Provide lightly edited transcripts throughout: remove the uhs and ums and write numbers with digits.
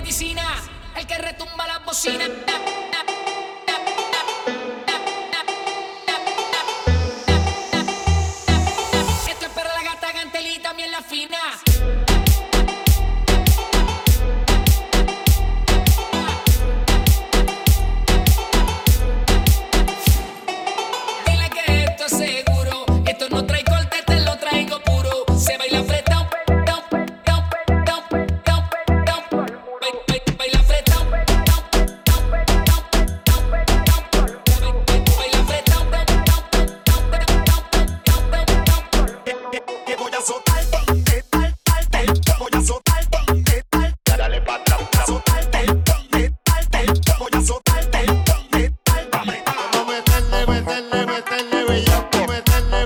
medicina, el que retumba las bocinas. Esto es para la gata Gantel y también la fina. Dile que esto es seguro, esto no trae corte, te lo traigo puro. Se baila fretao, baila fretao, baila fretao. Que voy a soltarte, voy a soltarte, dale pa' atrás, soltarte, voy a soltarte, vamos a meterle bellaco, meterle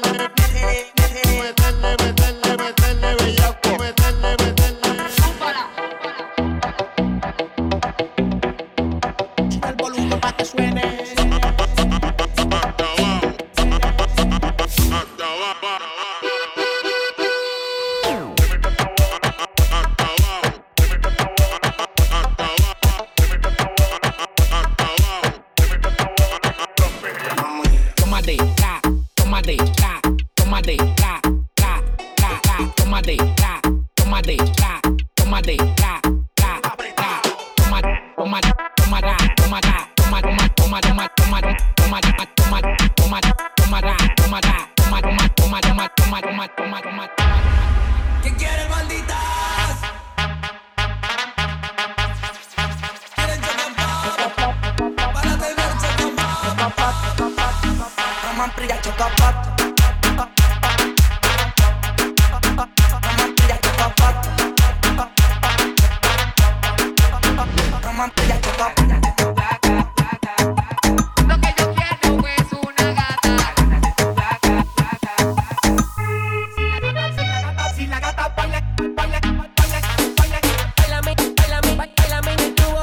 bellaco, Quita el volumen pa' que suene. Tómate, tra, tómate, tra, tómate, tra, tra, tra, tra, tómate, tra, tómate, tra, tómate, tra, tra, tra, tómate, tómate, tómate, tómate, tómate, tómate, tómate, tómate, tómate, tómate, tómate, tómate, tómate. ¿Qué quieres, malditas? ¿Quieren chocapat? Para tener chocapat. Raman Priya Chocapat. Raman Priya Chocapat. Raman Priya Chocapat. Lo que yo quiero es una gata. Si la gata baila, baila, Bailame, bailame, bailame en el tubo.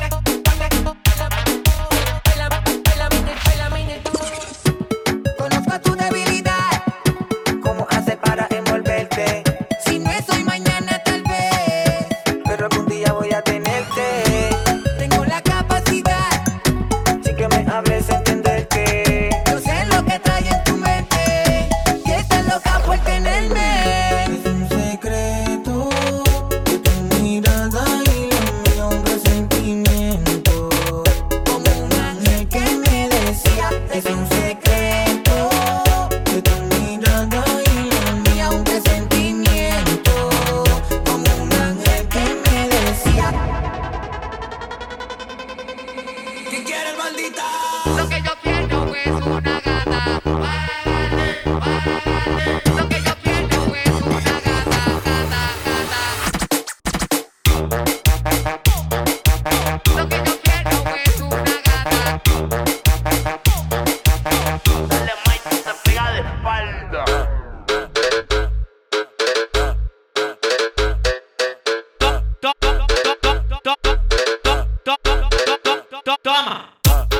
Bailame en el tubo. conozco tu debilidad. ¿Cómo hace para envolverte? Si no es hoy, mañana tal vez. Pero algún día voy a tenerte. Tengo la capacidad. Sin que me hables, entenderte. Yo sé lo que trae en tu mente. Y estás loca por tenerme. Es un secreto que tu mirada y lo mío un presentimiento. Como un ángel que me decía. Es un secreto que tu mirada y lo mío un presentimiento. Como un ángel que me decía. ¿Qué quieres, maldita? Lo que yo quiero es una gata. Lo que yo quiero es una gata, Lo que yo quiero es una gata. dale Mike, se pega de espalda. Toma.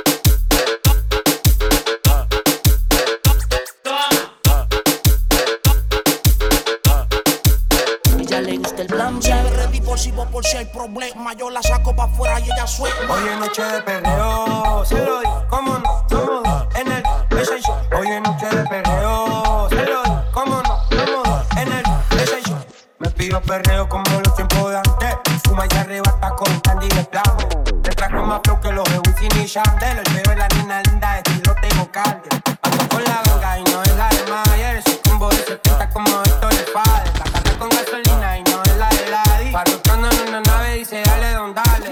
Ella le gusta el blam blam. Ready por si hay problema. Yo la saco pa' afuera y ella suelta. Hoy es noche de perreo, se lo doy, cómo no, somos dos en el PlayStation. Hoy es noche de perreo, se lo doy, cómo no, somos dos en el PlayStation. Me pido perreo como los tiempos de antes. Fuma y se arrebata con candy de clavo. Te trajo más flow que los de Wisin y Yandel. El pelo de la nena linda de estilo tengo calde. Ando con la ganga y no es la de Mayer. Su combo de 70 como esto le padre. La carga con gasolina y no es la de Ladi. Parrotando en una nave dice dale don dale.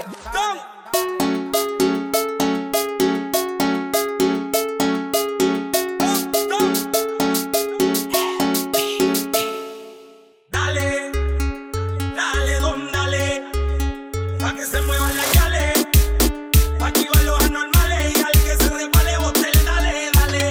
Dale, dale, don, dale. Pa' que se muevan las yales. Pa' activar los anormales. Y al que se repale, bote el dale, dale.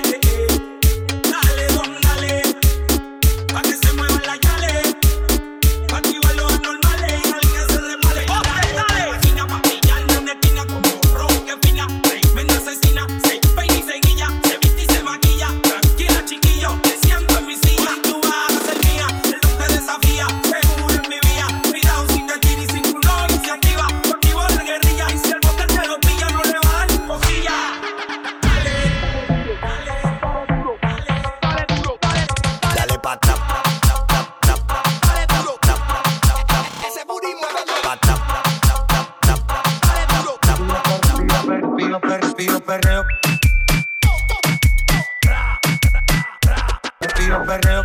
pido perreo.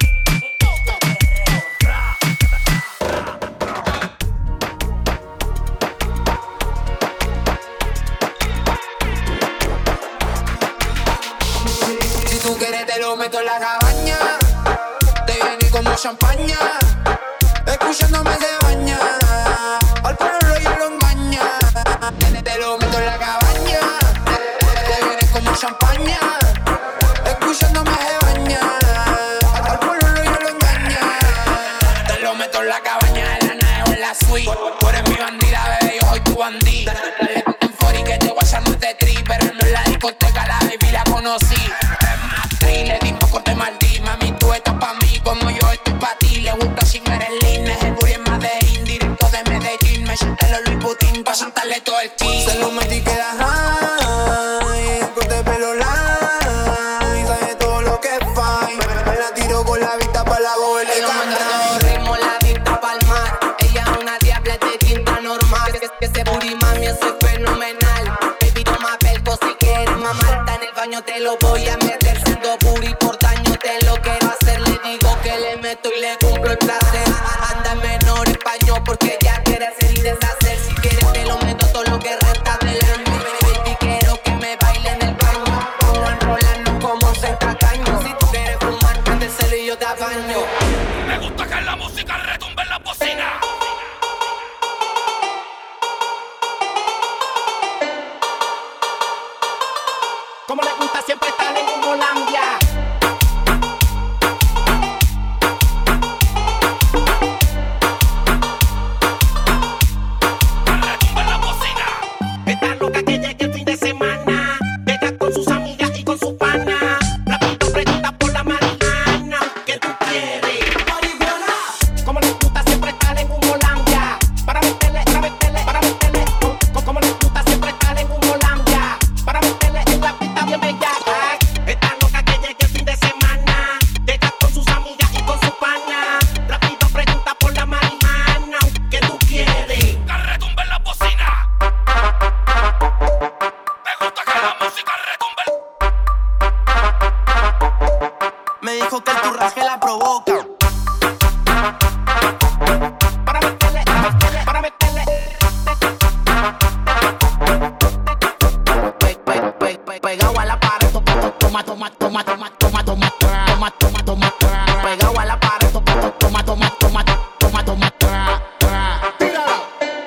Si tú quieres te lo meto en la cabaña. Te viene como champaña. Escuchándome se baña. Al pueblo yo lo engaña. Te lo meto en la cabaña. Te viene como champaña. Escuchándome se baña. Al pueblo yo lo engaña. Te lo meto en la cabaña, en la nave o en la suite. Tú eres mi bandida, bebé, yo soy tu bandida. Dale en fori que te voy a echar más de tri. Pero no en la discoteca, la baby la conocí. Es más tri, le dimos corte maldí. Mami, tú estás pa' mí como yo estoy pa' ti. Le gusta chingar el line, el booty es más de indirecto de Medellín. Me chanté los Louis Vuitton pa' chantarle todo el team. Se lo metí que da high, corte pelo light. Sabe todo lo que es fine. Me la tiro con la vista pa' la bola y cantar. Ritmo, la vista pa'l mar. Ella es una diabla de tinta normal. Que ese booty, mami, eso es fenomenal. Baby, toma pelco si quieres mamar. En el baño te lo voy a meter. Siendo booty por daño te lo quiero hacer. Le digo que le meto y le cumplo el placer. Anda en menor español porque ya quiere hacer y deshacer. Si quieres te lo meto todo lo que resta del año. Baby, quiero que me baile en el baño. Como enrolarnos como se tacaño. Si tú quieres fumar, prendeselo y yo te apaño. Me gusta que la música retumbe en la bocina. Como le gusta siempre estar en Colombia. Retumbe en la bocina. Está loca que llegue el fin de semana. Llega con sus amigas y con sus panas. Rapidito pregunta por la marihuana. ¿Qué tú quieres? Marihuana. Como le gusta siempre estar en Colombia. Para meterle, para meterle, para meterle. Como le gusta siempre estar en Colombia. Para meterle en la pista bien bellaca. Está loca que llegue el fin de semana. Llega con sus amigas y con sus panas. Rápido pregunta por la marihuana. ¿Qué tú quieres? Que retumbe en la bocina. Me gusta que la música retumbe. Me dijo que el turraje la provoca. Para meterle, para meterle, para meterle. Pegado a la pared, toma, toma, toma, toma, toma, toma, toma, toma, toma, toma, pegado a la pared, toma, toma, toma, toma, toma, tíralo.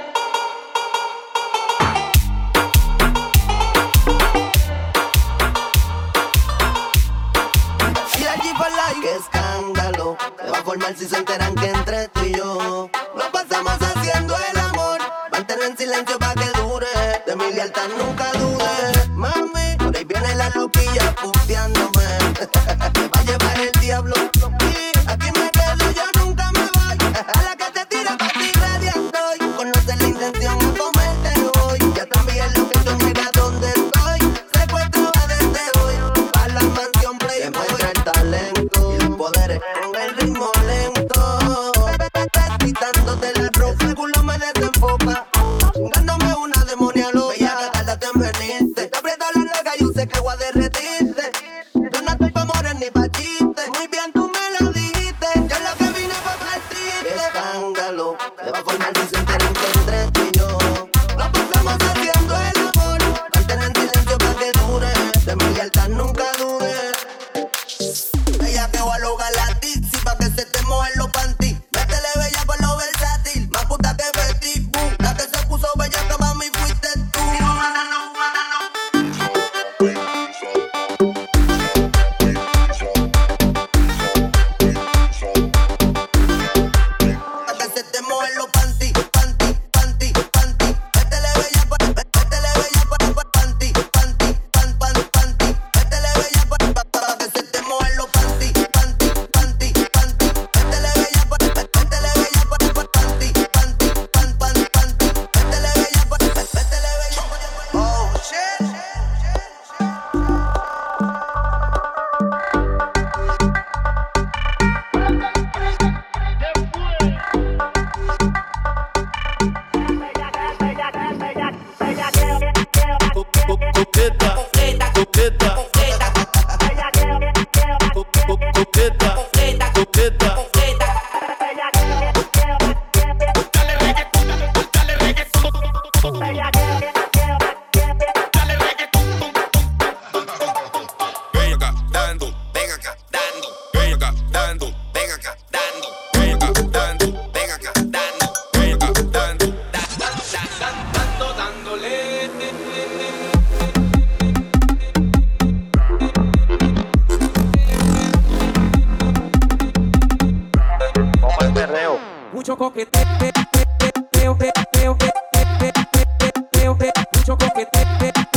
Y allí por la qué escándalo se va a formar si se enteran que entre tú y yo nos pasamos haciendo el amor. Mantén en silencio pa' que dure. De mi lealtad nunca dude. Mami, por ahí viene la loquilla puteándome. Me va a llevar el diablo. Y aquí me quedo, yo nunca me voy. A la que te tira pa' ti ready estoy. Conoce la intención de comerte hoy. Ya también lo que tú mira dónde estoy. Secuestrada desde hoy. Pa' la mansión Playboy. Demuestra el talento y los poderes con el ritmo lento. Quitándote la ropa, el culo me desenfoca. Chingándome una demonia loca. Bella, cállate en venirte. Te aprieto la nalga, yo sé que voy a derretirte. Yo no estoy pa' morir ni pa' chiste. Muy bien, tú me lo dijiste. Yo lo que vine pa' partirte. Escándalo, se va a formar si se enteran que entre tú y yo nos pasamos haciendo el amor. Mantén en silencio pa' que dure. De mi lealtad nunca dude. Ella que va a lograr la tizi pa' que coqueta, coqueta, coqueta. coqueta. Dale reggaetón, dale reggaetón. Dale reggaetón. Ven acá, dando, ven acá, dando. Ven acá, dando, ven acá, dando. Ven acá, dando, ven acá, dando. Ven acá, dando. Mucho coqueteo, mucho coqueteo.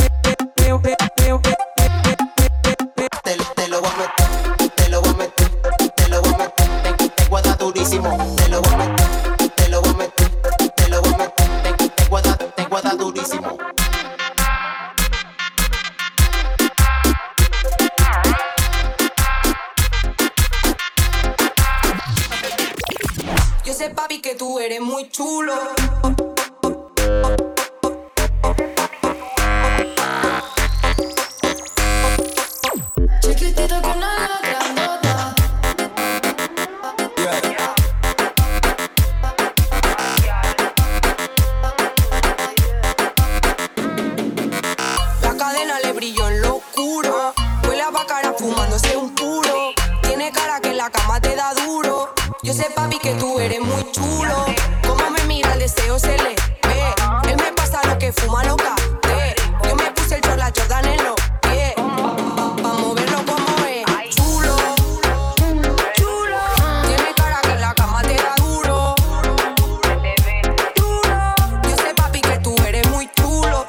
Te lo voy a meter, te lo voy a meter, te lo voy a meter, te voy a dar durísimo. Te lo voy a meter, te lo voy a meter, te lo voy a meter, te voy a dar durísimo. Yo sé, papi, que tú eres muy chulo. Chiquitito con una grandota. La cadena le brilló en lo oscuro. Huele a bacara fumándose un puro. Tiene cara que en la cama te da duro. Yo sé, papi, que tú eres muy chulo. Como me mira, el deseo se le ve. Él me pasa lo que fuma loca. Yo me puse el la Jordan en los pies. Pa' moverlo como es. Chulo, chulo. Tiene cara que en la cama te da duro. Duro. Yo sé, papi, que tú eres muy chulo.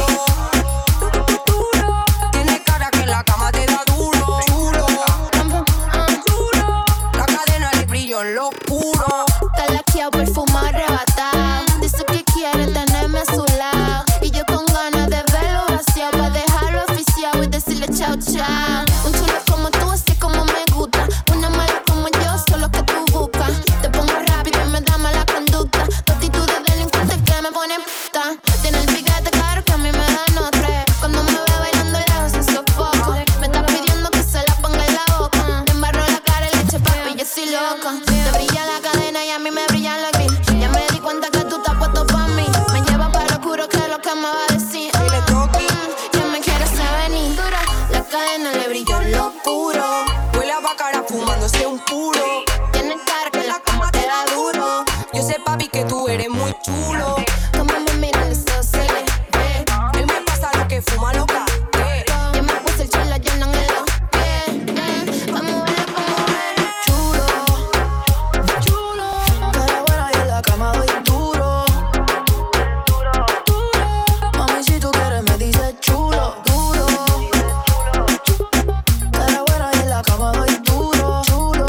Duro. Tiene cara que en la cama te da duro. Chulo. Chulo. La cadena le brilló en lo oscuro. Talaqueado, perfumado, arrebatado. Dice que quiere tenerme a su lado. Y yo con ganas de verlo vaciado. Pa' dejarlo oficial y decirle chao, chao. Un chulo como tú, así como me gusta. Una mala como yo, solo que tú buscas. Te pongo rápido y me da mala conducta. Tu actitud de delincuente que me pone puta. Tiene el piquete claro que a mí me da notre. Cuando me ve bailando lejos se sofoco. Me está pidiendo que se la ponga en la boca. Me embarro la cara y le eche papi, yo soy loca. Te brilla la cadena y a mí me brillan los gris. Ya me di cuenta que tú estás puesto pa' mí. Me lleva para lo oscuro, que es lo que me va a decir. Ya me quieres venir. Dura, la cadena le brilló en lo oscuro. Huele a bacara fumándose un puro. Tiene cara que la cama te da duro. Yo sé, papi, que tú eres muy chulo. Como me mira el deseo se le ve. Él me pasa lo que fuma loca. Yo me puse el chela llena en los pies. Vamos a verlo como eres. Chulo, chulo. Cara buena y en la cama doy duro. Mami, si tú quieres me dices chulo. Duro. Cara buena y en la cama doy duro. Chulo.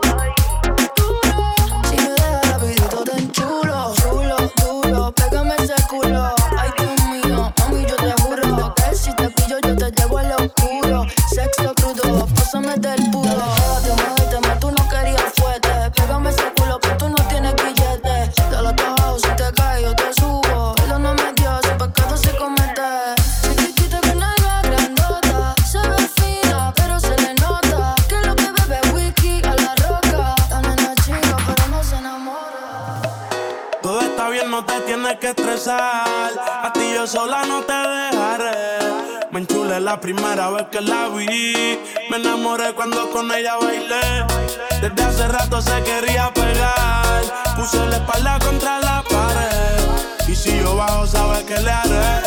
Si me dejas rapidito te enchulo. Chulo, duro, pégame ese culo. Ay, Dios mío, mami, yo te juro que si te pillo yo te llevo al oscuro. Sexo crudo, pásame del puro. Muévete, tú no querías fuerte. Pégame ese culo, pero tú no tienes billete. De los dos, si te caes yo te subo. Perdóname Dios, el pecado se comete. Chiquitita con alma grandota. Se ve fina, pero se le nota que lo que bebe es whisky a la roca. La nena chica, pero no se enamora. Todo está bien, no te tienes que estresar. A ti yo sola no te dejaré. Me enchulé la primera vez que la vi. Me enamoré cuando con ella bailé. Desde hace rato se quería pegar. Puse la espalda contra la pared. Y si yo bajo, sabes que le haré.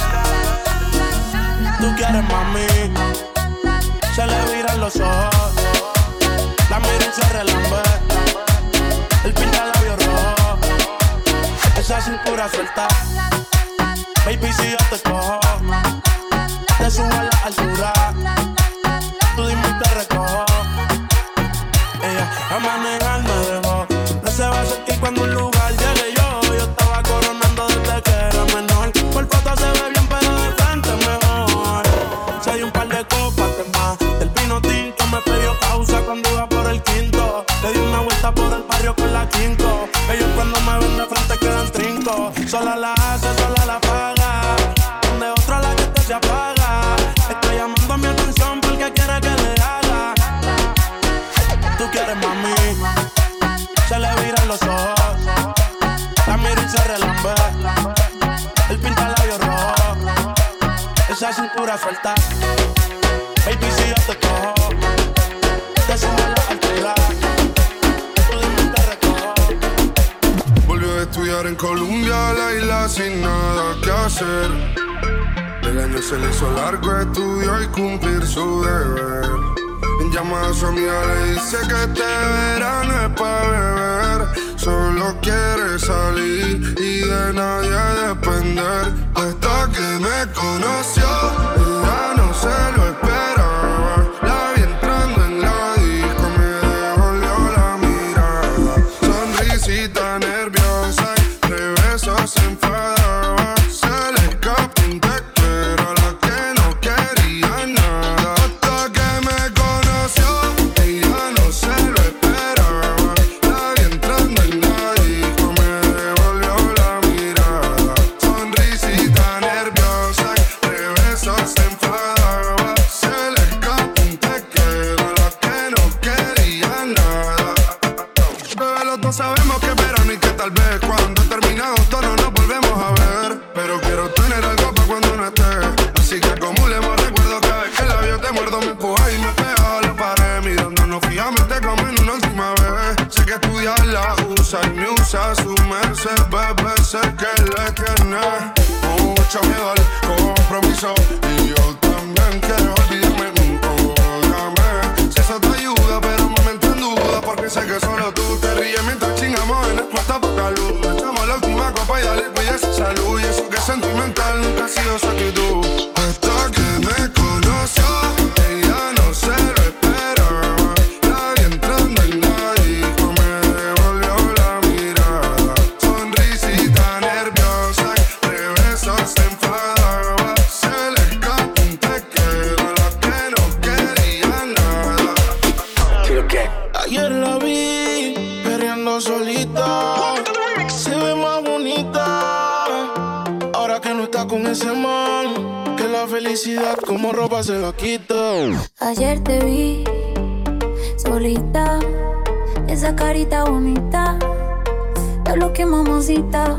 Tú quieres mami. Se le viran los ojos. La miro y se relambe. El pinta labios rojo. Esa cintura suelta. Baby, si yo te cojo, te subo a la altura. Tú dime y te recojo. Ella a manejar me dejó. No se va a sentir cuando un lugar llegue yo. Yo estaba coronando desde que era menor. Por foto se ve bien, pero de frente mejor. Si hay un par de copas de más. Del vino tinto me pidió pausa cuando iba por el quinto. Le di una vuelta por el barrio con la quinto. Ellos cuando me ven de frente quedan trinco. Sola la hace, sola la paga. Donde otra la que se apaga. Está llamando mi atención porque quiere que le haga. quieres, mami. Se le viran los ojos, la mira y se relambe. Él pinta labios rojos, esa cintura suelta. Baby, si yo te cojo, te subo la altura. Tú dime te recojo. Volvió a estudiar en Colombia, la isla sin nada que hacer. El año se le hizo largo, estudió y cumplir su deber. En llamada a su amiga le dice que este verano es pa' beber. Solo quiere salir y de nadie depender. Hasta que me conoció, ella no se lo esperaba. La vi entrando en la disco, me devolvió la mirada. Sonrisita nerviosa y de besos se enfadaba. Se le escapó un te quiero a la que no quería nada. Hasta que me conoció, ella no se lo esperaba. La vi entrando en la disco, me devolvió la mirada. Sonrisita nerviosa y de besos se enfadaba. Se le escapó un te quiero a la que no quería nada. Bebé, los dos sabemos que es verano y que tal vez cuando termine agosto no nos volvemos a ver. Pero quiero tener algo pa' cuando no esté. Así que acumulemos recuerdos cada vez que el labio te muerdo. Me empuja y me pega a la pared, mirándonos fijamente como en una última vez. Sé que estudiarla usa y me usa su merced. Bebé, sé que le tiene mucho miedo al compromiso. Y yo también quiero olvidarme un programa. Si eso te ayuda, pero me meto en duda, porque sé que solo tú te ríes mientras chingamos en esta poca luz. Echamos la última copa y dale, cuida esa salud. Y eso que es sentimental nunca ha sido su actitud. Hasta que me conoció, ella no se lo esperaba. La vi entrando en la disco, me devolvió la mirada. Sonrisita nerviosa y de besos se enfadaba. Se le escapó un te quiero a la que no quería nada. Ayer la vi perreando solita, se ve más bonita ahora que no está con ese man, que la felicidad como ropa se la quita. Ayer te vi solita, esa carita bonita, te lo que mamacita.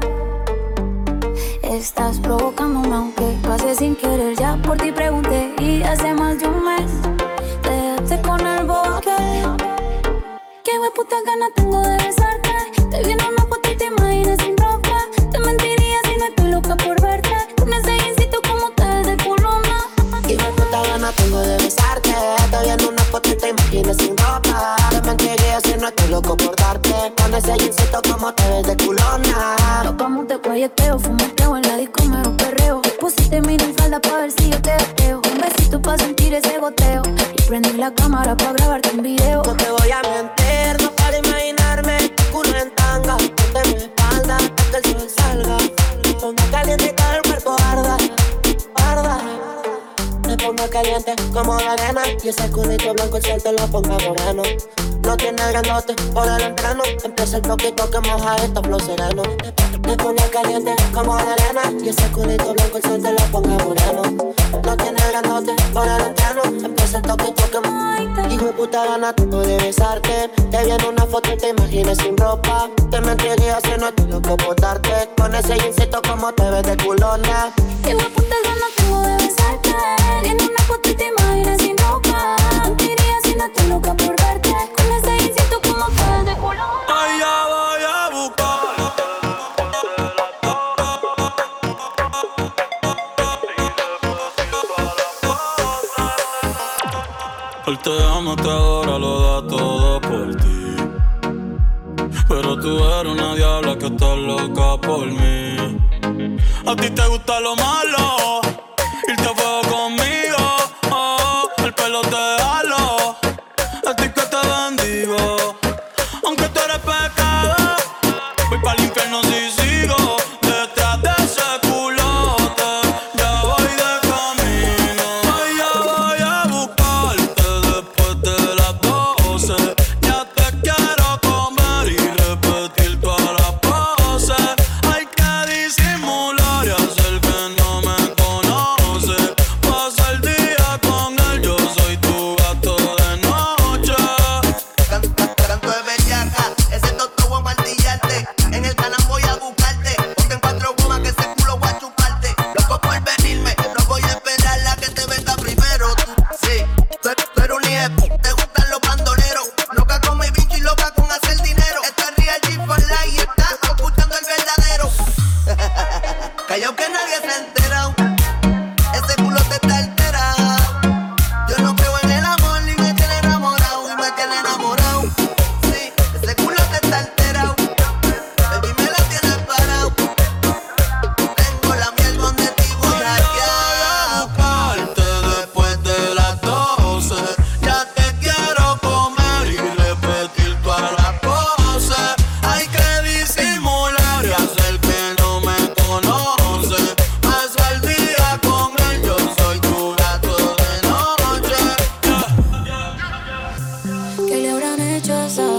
Estás provocándome aunque lo haces sin querer. Ya por ti pregunté y hace más de un mes te dejaste con el bobo aquel. Qué hueputa gana tengo de besarte. Te vi en una foto y te imaginas sin ropa. Te mentiría si no estoy loca por verte. Con ese insito como te ves de culona. Qué hueputa gana tengo de besarte. Te vi en una foto y te imaginas sin ropa. Te mentiría si no estoy loco por darte. Con ese insito como te ves de culona. Tocamos te guayeteo, fumeteo en la disco, mero perreo. Pusiste mini falda pa' ver si yo te gateo. Un besito pa' sentir ese goteo. Y prendí la cámara pa' grabarte un video. No te voy a mentir, no para imaginarme tu culo en tanga. Ponte mi espalda hasta que el sol salga. Pongo caliente y todo el cuerpo arda, arda. Me pongo caliente como la arena. Y ese culito blanco el sol te lo ponga moreno. No tiene grandote por el entreno. Empieza el poquito que moja esto flow sereno. Me pone caliente como la arena. Y ese culito blanco el sol te lo ponga moreno. No tiene grandote por el entreno. Empieza el toquito que moja. Hijo de puta gana tengo de besarte. Te vi en una foto y te imaginas sin ropa. Te mentiría si no estoy loco por darte. Con ese insecto como te ves de culona. Hijo de puta gana tengo de besarte. En una foto y te imaginas sin ropa. Mentiría si no estoy loca por verte. Con ese insecto como te ves de culona. Ay, ya voy a buscar. Él te ama, te adora, lo da todo por ti. Pero tú eres una diabla que está loca por mí. A ti te gusta lo malo, irte a fuego conmigo. Oh, el pelo te jalo, a ti que te bendigo. Aunque tú eres pecado, voy pa'l infierno si sigo detrás de ese culote. Ya voy de camino. Ay, ya voy a buscarte después de las 12. Ya te quiero comer y repetir todas las poses. Hay que disimular y hacer que no me conoces. dichosa.